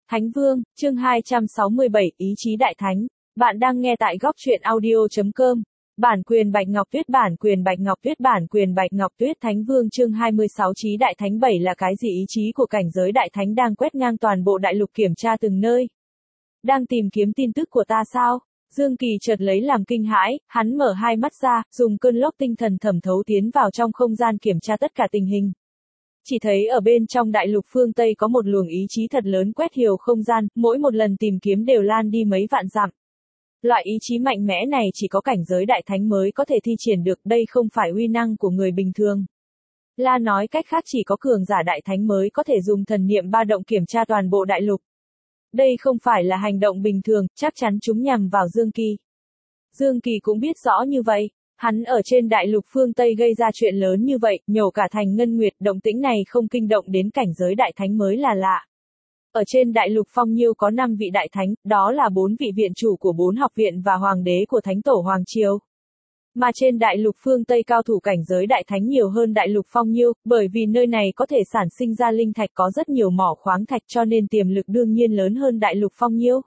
Thánh Vương, chương 267, Ý chí Đại Thánh. Bạn đang nghe tại góc truyện audio.com. Bản quyền Bạch Ngọc Tuyết, bản quyền Bạch Ngọc Tuyết, bản quyền Bạch Ngọc Tuyết. Thánh Vương chương 26, chí Đại Thánh 7 là cái gì? Ý chí của cảnh giới Đại Thánh đang quét ngang toàn bộ đại lục, kiểm tra từng nơi. Đang tìm kiếm tin tức của ta sao? Dương Kỳ chợt lấy làm kinh hãi, hắn mở hai mắt ra, dùng cơn lốc tinh thần thẩm thấu tiến vào trong không gian kiểm tra tất cả tình hình. Chỉ thấy ở bên trong đại lục phương Tây có một luồng ý chí thật lớn quét hiểu không gian, mỗi một lần tìm kiếm đều lan đi mấy vạn dặm. Loại ý chí mạnh mẽ này chỉ có cảnh giới Đại Thánh mới có thể thi triển được, đây không phải uy năng của người bình thường. Nói cách khác chỉ có cường giả Đại Thánh mới có thể dùng thần niệm ba động kiểm tra toàn bộ đại lục. Đây không phải là hành động bình thường, chắc chắn chúng nhằm vào Dương Kỳ. Dương Kỳ cũng biết rõ như vậy. Hắn ở trên đại lục phương Tây gây ra chuyện lớn như vậy, nhổ cả thành Ngân Nguyệt, động tĩnh này không kinh động đến cảnh giới Đại Thánh mới là lạ. Ở trên đại lục Phong Nhiêu có 5 vị Đại Thánh, đó là 4 vị viện chủ của 4 học viện và hoàng đế của Thánh Tổ Hoàng Triều. Mà trên đại lục phương Tây cao thủ cảnh giới Đại Thánh nhiều hơn đại lục Phong Nhiêu, bởi vì nơi này có thể sản sinh ra linh thạch, có rất nhiều mỏ khoáng thạch, cho nên tiềm lực đương nhiên lớn hơn đại lục Phong Nhiêu.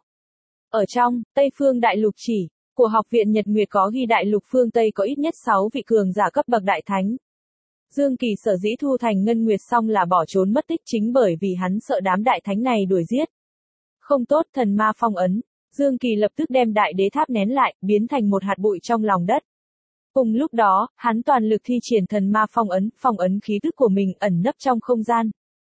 Ở trong Tây Phương Đại Lục chỉ của học viện Nhật Nguyệt có ghi đại lục phương Tây có ít nhất 6 vị cường giả cấp bậc Đại Thánh. Dương Kỳ sở dĩ thu thành Ngân Nguyệt xong là bỏ trốn mất tích chính bởi vì hắn sợ đám Đại Thánh này đuổi giết. Không tốt, thần ma phong ấn. Dương Kỳ lập tức đem đại đế tháp nén lại, biến thành một hạt bụi trong lòng đất. Cùng lúc đó, hắn toàn lực thi triển thần ma phong ấn khí tức của mình ẩn nấp trong không gian.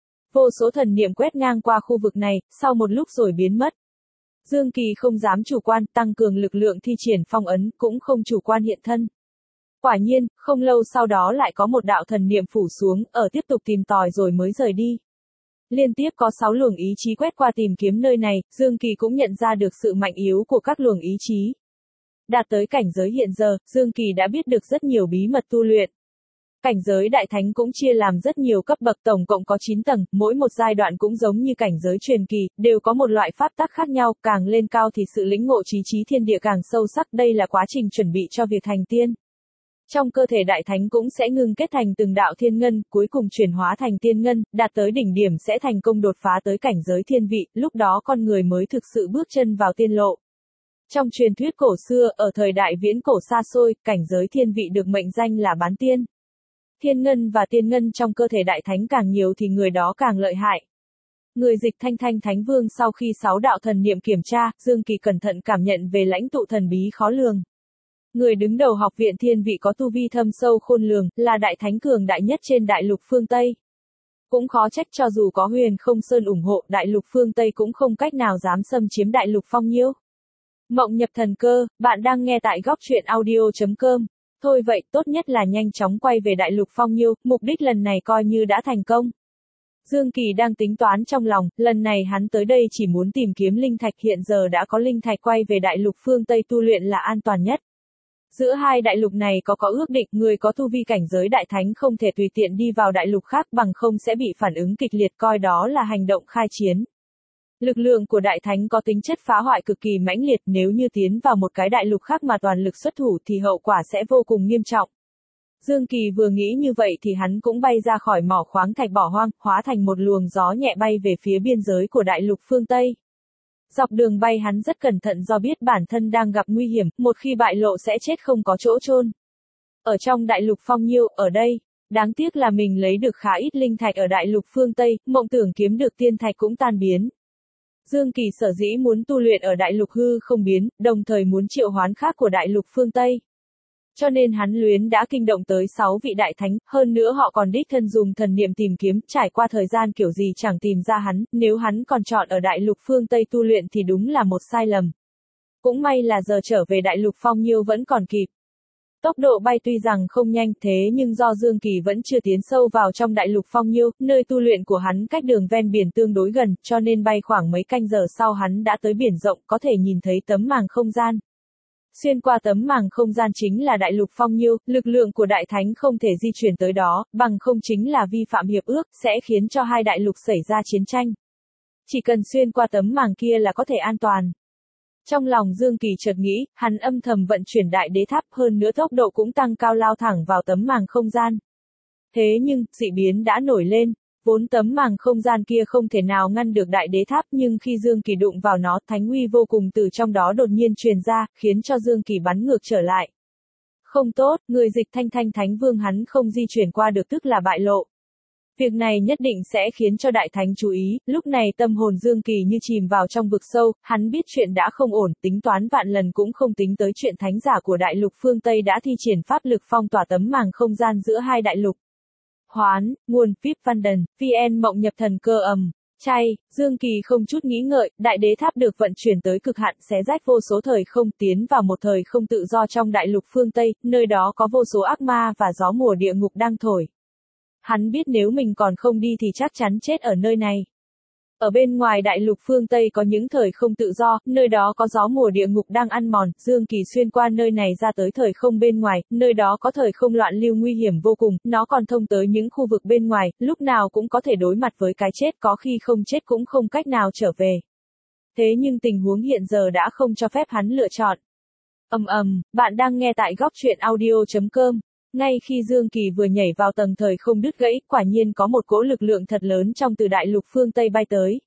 Vô số thần niệm quét ngang qua khu vực này, sau một lúc rồi biến mất. Dương Kỳ không dám chủ quan, tăng cường lực lượng thi triển phong ấn, cũng không chủ quan hiện thân. Quả nhiên, không lâu sau đó lại có một đạo thần niệm phủ xuống, ở tiếp tục tìm tòi rồi mới rời đi. Liên tiếp có 6 luồng ý chí quét qua tìm kiếm nơi này, Dương Kỳ cũng nhận ra được sự mạnh yếu của các luồng ý chí. Đạt tới cảnh giới hiện giờ, Dương Kỳ đã biết được rất nhiều bí mật tu luyện. Cảnh giới Đại Thánh cũng chia làm rất nhiều cấp bậc, tổng cộng có 9 tầng, mỗi một giai đoạn cũng giống như cảnh giới truyền kỳ, đều có một loại pháp tắc khác nhau, càng lên cao thì sự lĩnh ngộ chí thiên địa càng sâu sắc, đây là quá trình chuẩn bị cho việc thành tiên. Trong cơ thể Đại Thánh cũng sẽ ngưng kết thành từng đạo thiên ngân, cuối cùng chuyển hóa thành tiên ngân, đạt tới đỉnh điểm sẽ thành công đột phá tới cảnh giới thiên vị, lúc đó con người mới thực sự bước chân vào tiên lộ. Trong truyền thuyết cổ xưa, ở thời đại viễn cổ xa xôi, cảnh giới thiên vị được mệnh danh là bán tiên. Thiên ngân và tiên ngân trong cơ thể Đại Thánh càng nhiều thì người đó càng lợi hại. Người dịch Thanh Thanh Thánh Vương sau khi 6 đạo thần niệm kiểm tra, Dương Kỳ cẩn thận cảm nhận về lãnh tụ thần bí khó lường. Người đứng đầu học viện thiên vị có tu vi thâm sâu khôn lường, là Đại Thánh cường đại nhất trên đại lục phương Tây. Cũng khó trách cho dù có Huyền Không Sơn ủng hộ, đại lục phương Tây cũng không cách nào dám xâm chiếm đại lục Phong Nhiêu. Mộng nhập thần cơ, bạn đang nghe tại góc truyện audio.com. Thôi vậy, tốt nhất là nhanh chóng quay về đại lục Phong Nhiêu, mục đích lần này coi như đã thành công. Dương Kỳ đang tính toán trong lòng, lần này hắn tới đây chỉ muốn tìm kiếm linh thạch, hiện giờ đã có linh thạch, quay về đại lục phương Tây tu luyện là an toàn nhất. Giữa hai đại lục này có ước định, người có tu vi cảnh giới Đại Thánh không thể tùy tiện đi vào đại lục khác, bằng không sẽ bị phản ứng kịch liệt, coi đó là hành động khai chiến. Lực lượng của Đại Thánh có tính chất phá hoại cực kỳ mãnh liệt, nếu như tiến vào một cái đại lục khác mà toàn lực xuất thủ thì hậu quả sẽ vô cùng nghiêm trọng. Dương Kỳ vừa nghĩ như vậy thì hắn cũng bay ra khỏi mỏ khoáng thạch bỏ hoang, hóa thành một luồng gió nhẹ bay về phía biên giới của đại lục phương Tây. Dọc đường bay hắn rất cẩn thận do biết bản thân đang gặp nguy hiểm, một khi bại lộ sẽ chết không có chỗ chôn. Ở trong đại lục Phong Nhiêu, ở đây, đáng tiếc là mình lấy được khá ít linh thạch ở đại lục phương Tây, mộng tưởng kiếm được tiên thạch cũng tan biến. Dương Kỳ sở dĩ muốn tu luyện ở đại lục hư không biến, đồng thời muốn triệu hoán khác của đại lục phương Tây. Cho nên hắn luyến đã kinh động tới 6 vị Đại Thánh, hơn nữa họ còn đích thân dùng thần niệm tìm kiếm, trải qua thời gian kiểu gì chẳng tìm ra hắn, nếu hắn còn chọn ở đại lục phương Tây tu luyện thì đúng là một sai lầm. Cũng may là giờ trở về đại lục Phong Nhiêu vẫn còn kịp. Tốc độ bay tuy rằng không nhanh thế nhưng do Dương Kỳ vẫn chưa tiến sâu vào trong đại lục Phong Nhiêu, nơi tu luyện của hắn cách đường ven biển tương đối gần, cho nên bay khoảng mấy canh giờ sau hắn đã tới biển rộng, có thể nhìn thấy tấm màng không gian. Xuyên qua tấm màng không gian chính là đại lục Phong Nhiêu, lực lượng của Đại Thánh không thể di chuyển tới đó, bằng không chính là vi phạm hiệp ước, sẽ khiến cho hai đại lục xảy ra chiến tranh. Chỉ cần xuyên qua tấm màng kia là có thể an toàn. Trong lòng Dương Kỳ chợt nghĩ, hắn âm thầm vận chuyển đại đế tháp, hơn nữa tốc độ cũng tăng cao lao thẳng vào tấm màng không gian. Thế nhưng, dị biến đã nổi lên. Vốn tấm màng không gian kia không thể nào ngăn được đại đế tháp, nhưng khi Dương Kỳ đụng vào nó, thánh uy vô cùng từ trong đó đột nhiên truyền ra, khiến cho Dương Kỳ bắn ngược trở lại. Không tốt, người dịch Thanh Thanh Thánh Vương hắn không di chuyển qua được, tức là bại lộ. Việc này nhất định sẽ khiến cho đại thánh chú ý, lúc này tâm hồn Dương Kỳ như chìm vào trong vực sâu, hắn biết chuyện đã không ổn, tính toán vạn lần cũng không tính tới chuyện thánh giả của đại lục phương Tây đã thi triển pháp lực phong tỏa tấm màng không gian giữa hai đại lục. Hoán, nguồn, VIP Văn Đần, VN Mộng Nhập Thần Cơ chay, Dương Kỳ không chút nghĩ ngợi, đại đế tháp được vận chuyển tới cực hạn xé rách vô số thời không, tiến vào một thời không tự do trong đại lục phương Tây, nơi đó có vô số ác ma và gió mùa địa ngục đang thổi. Hắn biết nếu mình còn không đi thì chắc chắn chết ở nơi này. Ở bên ngoài đại lục phương Tây có những thời không tự do, nơi đó có gió mùa địa ngục đang ăn mòn, Dương Kỳ xuyên qua nơi này ra tới thời không bên ngoài, nơi đó có thời không loạn lưu nguy hiểm vô cùng, nó còn thông tới những khu vực bên ngoài, lúc nào cũng có thể đối mặt với cái chết, có khi không chết cũng không cách nào trở về. Thế nhưng tình huống hiện giờ đã không cho phép hắn lựa chọn. Bạn đang nghe tại góc truyện audio.com. Ngay khi Dương Kỳ vừa nhảy vào tầng thời không đứt gãy, quả nhiên có một cỗ lực lượng thật lớn trong từ đại lục phương Tây bay tới.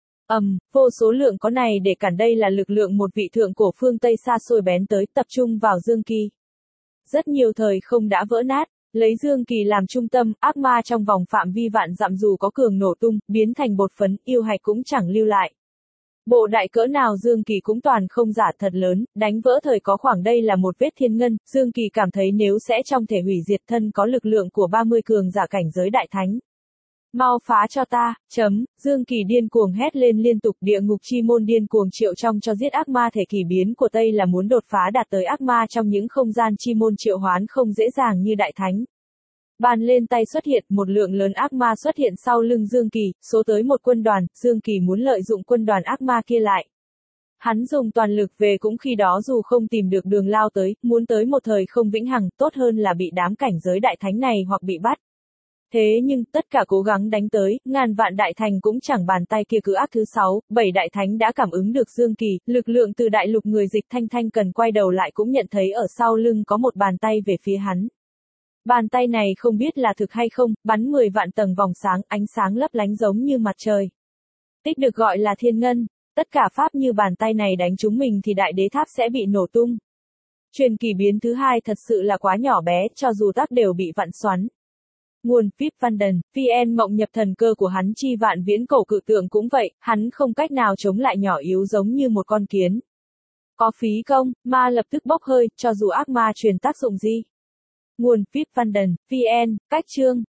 Vô số lượng có này để cản, đây là lực lượng một vị thượng cổ phương Tây xa xôi bén tới, tập trung vào Dương Kỳ. Rất nhiều thời không đã vỡ nát, lấy Dương Kỳ làm trung tâm, ác ma trong vòng phạm vi vạn dặm dù có cường nổ tung, biến thành bột phấn, yêu hạch cũng chẳng lưu lại. Bộ đại cỡ nào Dương Kỳ cũng toàn không giả, thật lớn, đánh vỡ thời có khoảng, đây là một vết thiên ngân, Dương Kỳ cảm thấy nếu sẽ trong thể hủy diệt thân có lực lượng của 30 cường giả cảnh giới đại thánh. Mau phá cho ta, Dương Kỳ điên cuồng hét lên liên tục, địa ngục chi môn điên cuồng triệu trong cho giết ác ma, thể kỷ biến của Tây là muốn đột phá đạt tới ác ma trong những không gian chi môn triệu hoán không dễ dàng như đại thánh. Bàn lên tay xuất hiện, một lượng lớn ác ma xuất hiện sau lưng Dương Kỳ, số tới một quân đoàn, Dương Kỳ muốn lợi dụng quân đoàn ác ma kia lại. Hắn dùng toàn lực về cũng khi đó dù không tìm được đường lao tới, muốn tới một thời không vĩnh hằng, tốt hơn là bị đám cảnh giới đại thánh này hoặc bị bắt. Thế nhưng, tất cả cố gắng đánh tới, ngàn vạn đại thành cũng chẳng bàn tay kia cứ ác thứ 6, 7 đại thánh đã cảm ứng được Dương Kỳ, lực lượng từ đại lục người dịch Thanh Thanh cần quay đầu lại cũng nhận thấy ở sau lưng có một bàn tay về phía hắn. Bàn tay này không biết là thực hay không, bắn 10 vạn tầng vòng sáng, ánh sáng lấp lánh giống như mặt trời. Tích được gọi là thiên ngân, tất cả pháp như bàn tay này đánh chúng mình thì đại đế tháp sẽ bị nổ tung. Truyền kỳ biến thứ hai thật sự là quá nhỏ bé, cho dù tác đều bị vặn xoắn. Nguồn, VIP Văn Đần, VN Mộng Nhập Thần Cơ của hắn chi vạn viễn cổ cự tượng cũng vậy, hắn không cách nào chống lại, nhỏ yếu giống như một con kiến. Có phí công, ma lập tức bốc hơi, cho dù ác ma truyền tác dụng gì. Nguồn, VIP Văn Đần, VN, cách chương.